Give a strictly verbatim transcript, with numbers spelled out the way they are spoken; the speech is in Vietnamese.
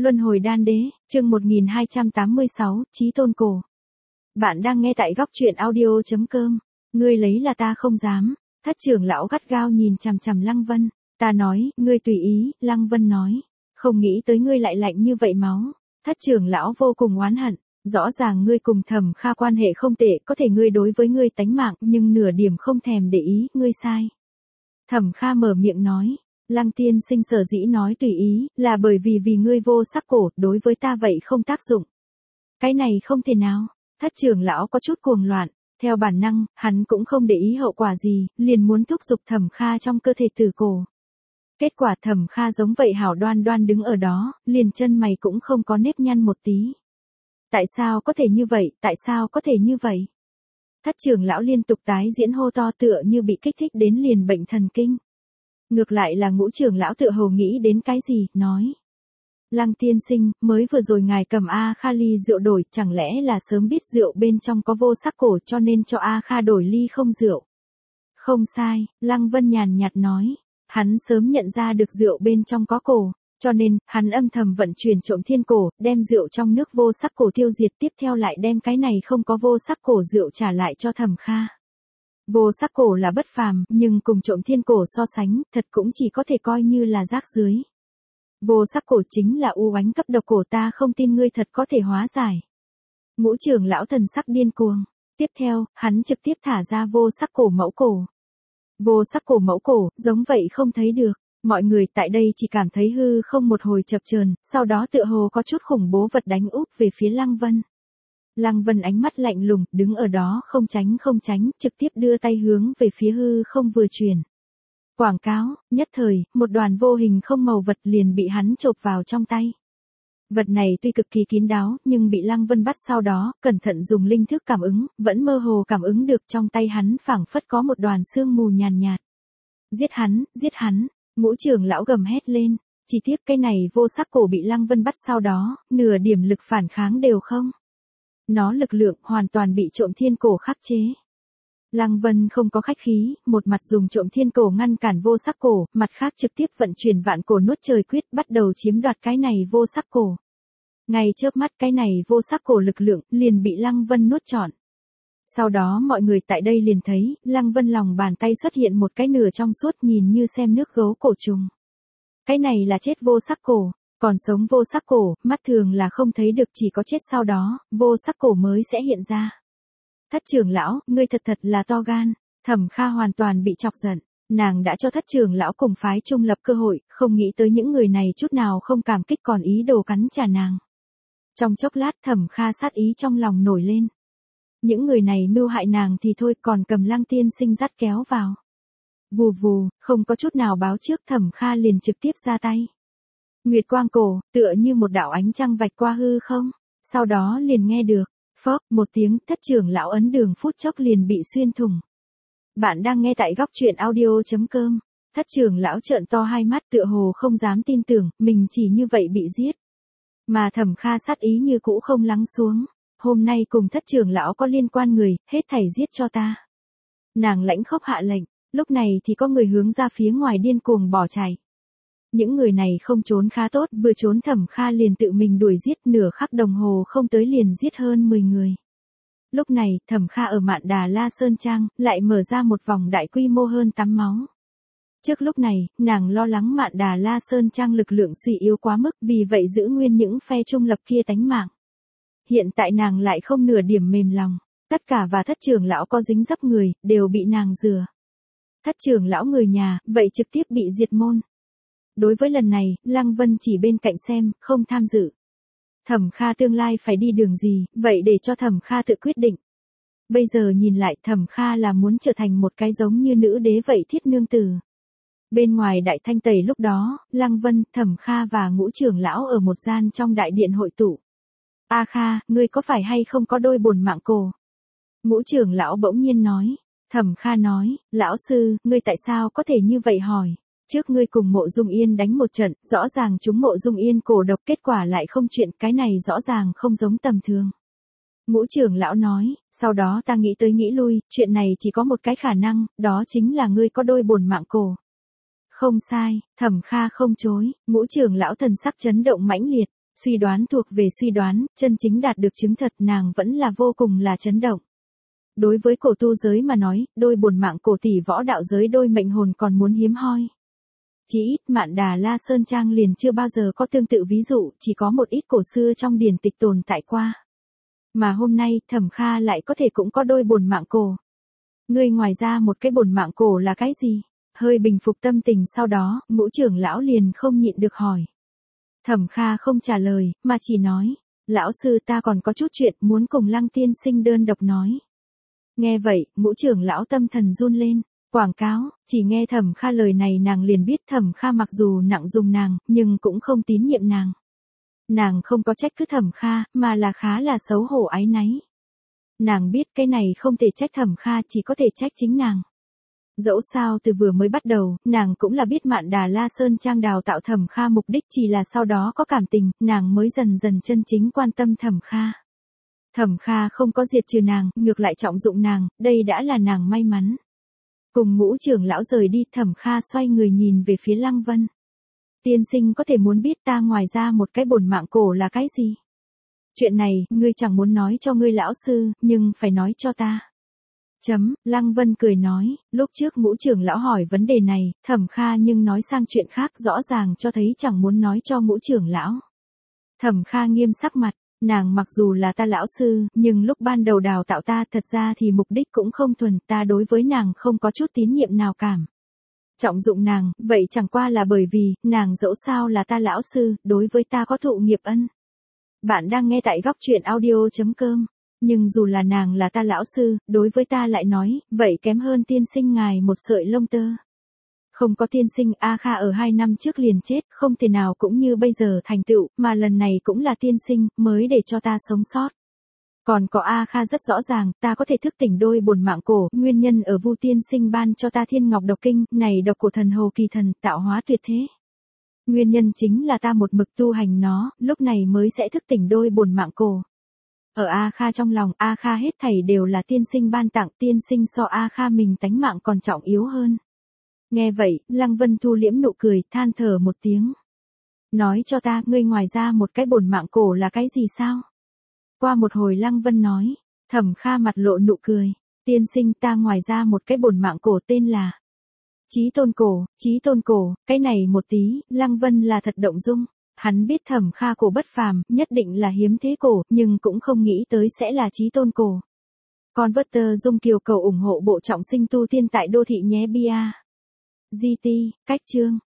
Luân hồi đan đế, chương một nghìn hai trăm tám mươi sáu, Chí tôn cổ. Bạn đang nghe tại góc truyện audio chấm com. Ngươi lấy là ta không dám. Thất trưởng lão gắt gao nhìn chằm chằm Lăng Vân. Ta nói, ngươi tùy ý, Lăng Vân nói. Không nghĩ tới ngươi lại lạnh như vậy máu. Thất trưởng lão vô cùng oán hận. Rõ ràng ngươi cùng Thẩm Kha quan hệ không tệ, có thể ngươi đối với ngươi tánh mạng, nhưng nửa điểm không thèm để ý, ngươi sai. Thẩm Kha mở miệng nói. Lăng tiên sinh sở dĩ nói tùy ý, là bởi vì vì ngươi vô sắc cổ, đối với ta vậy không tác dụng. Cái này không thể nào. Thất trưởng lão có chút cuồng loạn, theo bản năng, hắn cũng không để ý hậu quả gì, liền muốn thúc giục Thẩm Kha trong cơ thể tử cổ. Kết quả Thẩm Kha giống vậy hảo đoan đoan đứng ở đó, liền chân mày cũng không có nếp nhăn một tí. Tại sao có thể như vậy, tại sao có thể như vậy? Thất trưởng lão liên tục tái diễn hô to tựa như bị kích thích đến liền bệnh thần kinh. Ngược lại là Ngũ trưởng lão tựa hồ nghĩ đến cái gì, nói. Lăng tiên sinh, mới vừa rồi ngài cầm A Kha ly rượu đổi, chẳng lẽ là sớm biết rượu bên trong có vô sắc cổ cho nên cho A Kha đổi ly không rượu? Không sai, Lăng Vân nhàn nhạt nói. Hắn sớm nhận ra được rượu bên trong có cổ, cho nên, hắn âm thầm vận chuyển trộm thiên cổ, đem rượu trong nước vô sắc cổ tiêu diệt, tiếp theo lại đem cái này không có vô sắc cổ rượu trả lại cho Thẩm Kha. Vô sắc cổ là bất phàm, nhưng cùng trộm thiên cổ so sánh, thật cũng chỉ có thể coi như là rác dưới. Vô sắc cổ chính là u oánh cấp độc cổ, ta không tin ngươi thật có thể hóa giải. Ngũ trưởng lão thần sắc điên cuồng. Tiếp theo, hắn trực tiếp thả ra vô sắc cổ mẫu cổ. Vô sắc cổ mẫu cổ, giống vậy không thấy được. Mọi người tại đây chỉ cảm thấy hư không một hồi chập chờn, sau đó tựa hồ có chút khủng bố vật đánh úp về phía Lăng Vân. Lăng Vân ánh mắt lạnh lùng, đứng ở đó không tránh không tránh, trực tiếp đưa tay hướng về phía hư không vừa chuyển. Quảng cáo, nhất thời, một đoàn vô hình không màu vật liền bị hắn chộp vào trong tay. Vật này tuy cực kỳ kín đáo, nhưng bị Lăng Vân bắt sau đó, cẩn thận dùng linh thức cảm ứng, vẫn mơ hồ cảm ứng được trong tay hắn phảng phất có một đoàn sương mù nhàn nhạt. Giết hắn, giết hắn, Ngũ trưởng lão gầm hét lên. Chỉ tiếc cái này vô sắc cổ bị Lăng Vân bắt sau đó, nửa điểm lực phản kháng đều không. Nó lực lượng hoàn toàn bị trộm thiên cổ khắc chế. Lăng Vân không có khách khí, một mặt dùng trộm thiên cổ ngăn cản vô sắc cổ, mặt khác trực tiếp vận chuyển vạn cổ nuốt trời quyết bắt đầu chiếm đoạt cái này vô sắc cổ. Ngay chớp mắt cái này vô sắc cổ lực lượng liền bị Lăng Vân nuốt trọn. Sau đó mọi người tại đây liền thấy, Lăng Vân lòng bàn tay xuất hiện một cái nửa trong suốt nhìn như xem nước gấu cổ trùng. Cái này là chết vô sắc cổ. Còn sống vô sắc cổ, mắt thường là không thấy được, chỉ có chết sau đó, vô sắc cổ mới sẽ hiện ra. Thất trưởng lão, ngươi thật thật là to gan. Thẩm Kha hoàn toàn bị chọc giận. Nàng đã cho thất trưởng lão cùng phái trung lập cơ hội, không nghĩ tới những người này chút nào không cảm kích còn ý đồ cắn trả nàng. Trong chốc lát Thẩm Kha sát ý trong lòng nổi lên. Những người này mưu hại nàng thì thôi, còn cầm Lăng tiên sinh dắt kéo vào. Vù vù, không có chút nào báo trước, Thẩm Kha liền trực tiếp ra tay. Nguyệt quang cổ, tựa như một đạo ánh trăng vạch qua hư không, sau đó liền nghe được, phốc, một tiếng, thất trưởng lão ấn đường phút chốc liền bị xuyên thủng. Bạn đang nghe tại góc truyện audio chấm com, thất trưởng lão trợn to hai mắt tựa hồ không dám tin tưởng, mình chỉ như vậy bị giết. Mà Thẩm Kha sát ý như cũ không lắng xuống, hôm nay cùng thất trưởng lão có liên quan người, hết thảy giết cho ta. Nàng lãnh khốc hạ lệnh, lúc này thì có người hướng ra phía ngoài điên cuồng bỏ chạy. Những người này không trốn khá tốt, vừa trốn Thẩm Kha liền tự mình đuổi giết, nửa khắc đồng hồ không tới liền giết hơn mười người. Lúc này, Thẩm Kha ở Mạn Đà La Sơn Trang, lại mở ra một vòng đại quy mô hơn tắm máu. Trước lúc này, nàng lo lắng Mạn Đà La Sơn Trang lực lượng suy yếu quá mức, vì vậy giữ nguyên những phe trung lập kia tánh mạng. Hiện tại nàng lại không nửa điểm mềm lòng, tất cả và thất trưởng lão có dính dấp người, đều bị nàng rửa. Thất trưởng lão người nhà, vậy trực tiếp bị diệt môn. Đối với lần này, Lăng Vân chỉ bên cạnh xem, không tham dự. Thẩm Kha tương lai phải đi đường gì, vậy để cho Thẩm Kha tự quyết định. Bây giờ nhìn lại, Thẩm Kha là muốn trở thành một cái giống như nữ đế vậy thiết nương tử. Bên ngoài đại thanh tẩy lúc đó, Lăng Vân, Thẩm Kha và Ngũ trưởng lão ở một gian trong đại điện hội tụ. A Kha, ngươi có phải hay không có đôi bổn mạng cổ? Ngũ trưởng lão bỗng nhiên nói. Thẩm Kha nói, lão sư, ngươi tại sao có thể như vậy hỏi? Trước ngươi cùng Mộ Dung Yên đánh một trận, rõ ràng chúng Mộ Dung Yên cổ độc, kết quả lại không chuyện, cái này rõ ràng không giống tầm thường. Ngũ trưởng lão nói, sau đó ta nghĩ tới nghĩ lui, chuyện này chỉ có một cái khả năng, đó chính là ngươi có đôi bổn mạng cổ. Không sai, Thẩm Kha không chối, Ngũ trưởng lão thần sắc chấn động mãnh liệt. Suy đoán thuộc về suy đoán, chân chính đạt được chứng thật nàng vẫn là vô cùng là chấn động. Đối với cổ tu giới mà nói, đôi bổn mạng cổ tỷ võ đạo giới đôi mệnh hồn còn muốn hiếm hoi. Chỉ ít Mạn Đà La Sơn Trang liền chưa bao giờ có tương tự ví dụ, chỉ có một ít cổ xưa trong điển tịch tồn tại qua. Mà hôm nay Thẩm Kha lại có thể cũng có đôi bổn mạng cổ. Ngươi ngoài ra một cái bổn mạng cổ là cái gì? Hơi bình phục tâm tình sau đó, Ngũ trưởng lão liền không nhịn được hỏi. Thẩm Kha không trả lời, mà chỉ nói, lão sư ta còn có chút chuyện muốn cùng Lăng tiên sinh đơn độc nói. Nghe vậy, Ngũ trưởng lão tâm thần run lên. Quảng cáo, chỉ nghe Thẩm Kha lời này nàng liền biết Thẩm Kha mặc dù nặng dùng nàng, nhưng cũng không tín nhiệm nàng. Nàng không có trách cứ Thẩm Kha, mà là khá là xấu hổ áy náy. Nàng biết cái này không thể trách Thẩm Kha, chỉ có thể trách chính nàng. Dẫu sao từ vừa mới bắt đầu, nàng cũng là biết Mạn Đà La Sơn Trang đào tạo Thẩm Kha mục đích chỉ là sau đó có cảm tình, nàng mới dần dần chân chính quan tâm Thẩm Kha. Thẩm Kha không có diệt trừ nàng, ngược lại trọng dụng nàng, đây đã là nàng may mắn. Cùng Ngũ trưởng lão rời đi, Thẩm Kha xoay người nhìn về phía Lăng Vân. Tiên sinh có thể muốn biết ta ngoài ra một cái bổn mạng cổ là cái gì? Chuyện này, ngươi chẳng muốn nói cho ngươi lão sư, nhưng phải nói cho ta. Chấm, Lăng Vân cười nói, lúc trước Ngũ trưởng lão hỏi vấn đề này, Thẩm Kha nhưng nói sang chuyện khác rõ ràng cho thấy chẳng muốn nói cho Ngũ trưởng lão. Thẩm Kha nghiêm sắc mặt, nàng mặc dù là ta lão sư, nhưng lúc ban đầu đào tạo ta thật ra thì mục đích cũng không thuần, ta đối với nàng không có chút tín nhiệm nào cảm. Trọng dụng nàng, vậy chẳng qua là bởi vì, nàng dẫu sao là ta lão sư, đối với ta có thụ nghiệp ân. Bạn đang nghe tại góc truyện audio chấm com. Nhưng dù là nàng là ta lão sư, đối với ta lại nói, vậy kém hơn tiên sinh ngài một sợi lông tơ. Không có tiên sinh A Kha ở hai năm trước liền chết, không thể nào cũng như bây giờ thành tựu, mà lần này cũng là tiên sinh, mới để cho ta sống sót. Còn có A Kha rất rõ ràng, ta có thể thức tỉnh đôi bổn mạng cổ, nguyên nhân ở Vu tiên sinh ban cho ta Thiên Ngọc Độc Kinh, này độc của thần Hồ Kỳ Thần, tạo hóa tuyệt thế. Nguyên nhân chính là ta một mực tu hành nó, lúc này mới sẽ thức tỉnh đôi bổn mạng cổ. Ở A Kha trong lòng, A Kha hết thảy đều là tiên sinh ban tặng, tiên sinh so A Kha mình tánh mạng còn trọng yếu hơn. Nghe vậy, Lăng Vân thu liễm nụ cười, than thở một tiếng. Nói cho ta, ngươi ngoài ra một cái bổn mạng cổ là cái gì sao? Qua một hồi Lăng Vân nói, Thẩm Kha mặt lộ nụ cười, tiên sinh ta ngoài ra một cái bổn mạng cổ tên là Chí Tôn cổ, Chí Tôn cổ, cái này một tí, Lăng Vân là thật động dung. Hắn biết Thẩm Kha cổ bất phàm, nhất định là hiếm thế cổ, nhưng cũng không nghĩ tới sẽ là Chí Tôn cổ. Converter Dung Kiều cầu ủng hộ bộ trọng sinh tu tiên tại đô thị nhé bia. giê tê, cách chương.